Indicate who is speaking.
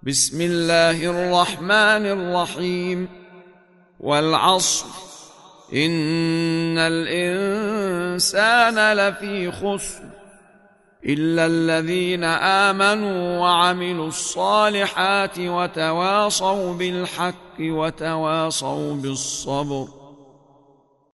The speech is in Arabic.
Speaker 1: بسم الله الرحمن الرحيم. والعصر إن الإنسان لفي خسر إلا الذين آمنوا وعملوا الصالحات وتواصوا بالحق وتواصوا بالصبر.